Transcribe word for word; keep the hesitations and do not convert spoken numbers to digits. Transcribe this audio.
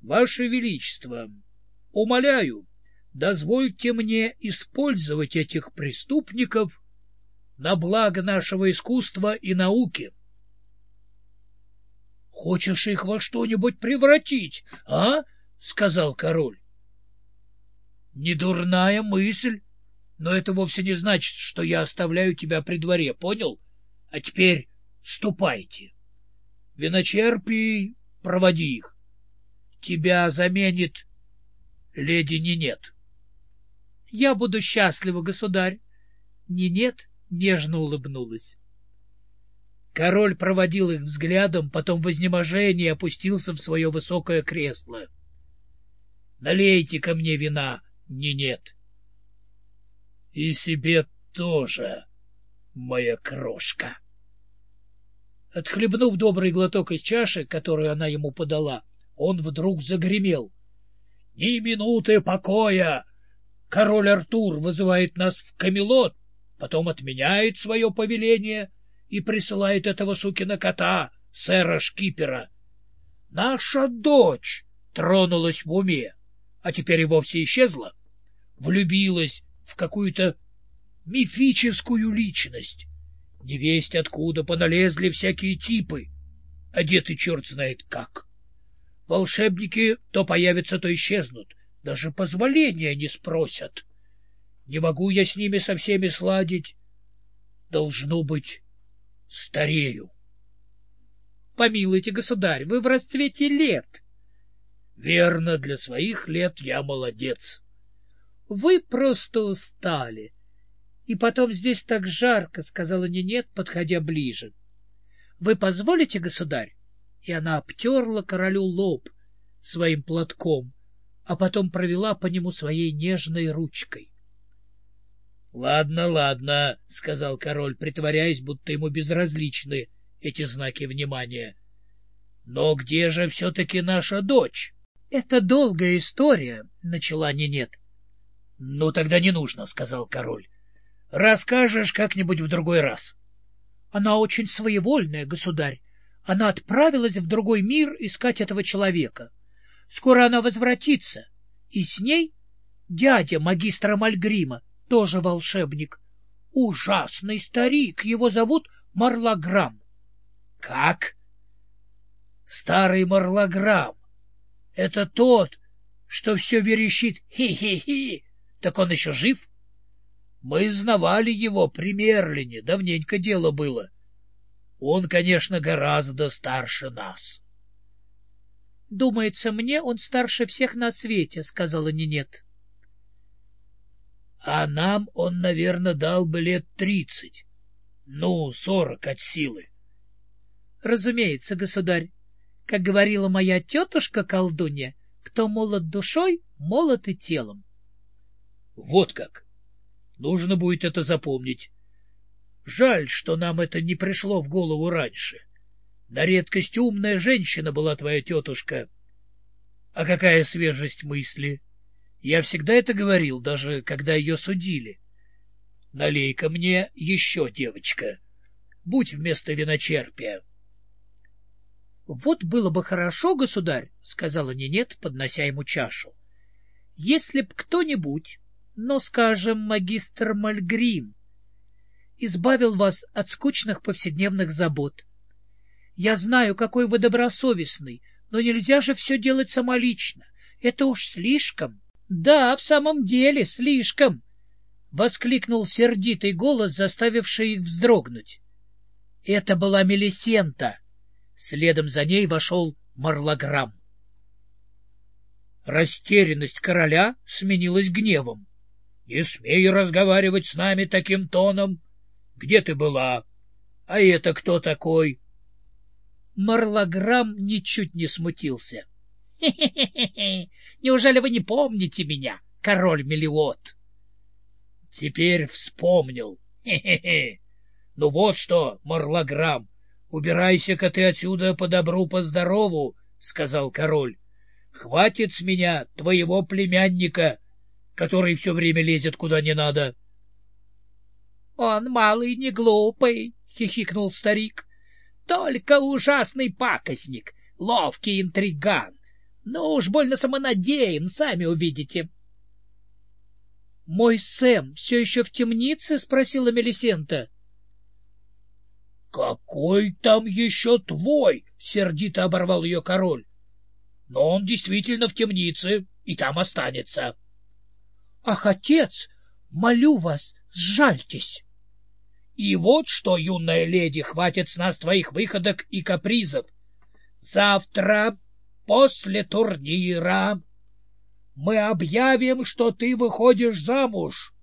Ваше Величество, умоляю, дозвольте мне использовать этих преступников на благо нашего искусства и науки. — Хочешь их во что-нибудь превратить, а? — сказал король. — Недурная мысль, но это вовсе не значит, что я оставляю тебя при дворе, понял? А теперь ступайте. Виночерпий, проводи их. Тебя заменит леди Нинет. — Я буду счастлива, государь. Нинет нежно улыбнулась. Король проводил их взглядом, потом в изнеможении опустился в свое высокое кресло. — Налейте ко мне вина, Нинет. — И себе тоже, моя крошка. Отхлебнув добрый глоток из чаши, которую она ему подала, он вдруг загремел. — Ни минуты покоя! Король Артур вызывает нас в Камелот, потом отменяет свое повеление и присылает этого сукина кота, сэра Шкипера. Наша дочь тронулась в уме, а теперь и вовсе исчезла, влюбилась в какую-то мифическую личность. Невесть откуда поналезли всякие типы, одеты черт знает как. Волшебники то появятся, то исчезнут, даже позволения не спросят. Не могу я с ними со всеми сладить. Должно быть, старею. — Помилуйте, государь, вы в расцвете лет. — Верно, для своих лет я молодец. — Вы просто устали. И потом здесь так жарко, — сказала Нинет, подходя ближе. — Вы позволите, государь? И она обтерла королю лоб своим платком, а потом провела по нему своей нежной ручкой. — Ладно, ладно, — сказал король, притворяясь, будто ему безразличны эти знаки внимания. — Но где же все-таки наша дочь? — Это долгая история, — начала Нинет. — Ну, тогда не нужно, — сказал король. — Расскажешь как-нибудь в другой раз. — Она очень своевольная, государь. Она отправилась в другой мир искать этого человека. Скоро она возвратится, и с ней дядя магистра Мальгрима, тоже волшебник. Ужасный старик, его зовут Марлаграм. — Как? — Старый Марлаграм. Это тот, что все верещит «хи-хи-хи». Так он еще жив? Мы знавали его при Мерлине, давненько дело было. Он, конечно, гораздо старше нас. — Думается мне, он старше всех на свете, — сказала Нинет. — А нам он, наверное, дал бы лет тридцать. Ну, сорок от силы. — Разумеется, государь. Как говорила моя тетушка-колдунья, кто молод душой, молод и телом. — Вот как! Нужно будет это запомнить. Жаль, что нам это не пришло в голову раньше. На редкость умная женщина была твоя тетушка. А какая свежесть мысли! Я всегда это говорил, даже когда ее судили. Налей-ка мне еще, девочка. Будь вместо виночерпия. — Вот было бы хорошо, государь, — сказала Нинет, поднося ему чашу, — если б кто-нибудь, ну, скажем, магистр Мальгрим, избавил вас от скучных повседневных забот. Я знаю, какой вы добросовестный, но нельзя же все делать самолично. Это уж слишком. — Да, в самом деле, слишком! — воскликнул сердитый голос, заставивший их вздрогнуть. Это была Мелисента. Следом за ней вошел Марлаграм. Растерянность короля сменилась гневом. — Не смей разговаривать с нами таким тоном. Где ты была? А это кто такой? Марлаграм ничуть не смутился. — Хе-хе-хе! Неужели вы не помните меня, король Мелиот? — Теперь вспомнил. Хе-хе-хе! Ну вот что, Марлаграм, убирайся-ка ты отсюда по добру, по здорову, — сказал король. — Хватит с меня твоего племянника, который все время лезет куда не надо. — Он малый не глупый, — хихикнул старик, — только ужасный пакостник, ловкий интриган. Ну уж больно самонадеян, сами увидите. — Мой Сэм все еще в темнице? — спросила Мелисента. — Какой там еще твой? — сердито оборвал ее король. — Но он действительно в темнице и там останется. — Ах, отец, молю вас, сжальтесь. — И вот что, юная леди, хватит с нас твоих выходок и капризов. Завтра, после турнира, мы объявим, что ты выходишь замуж.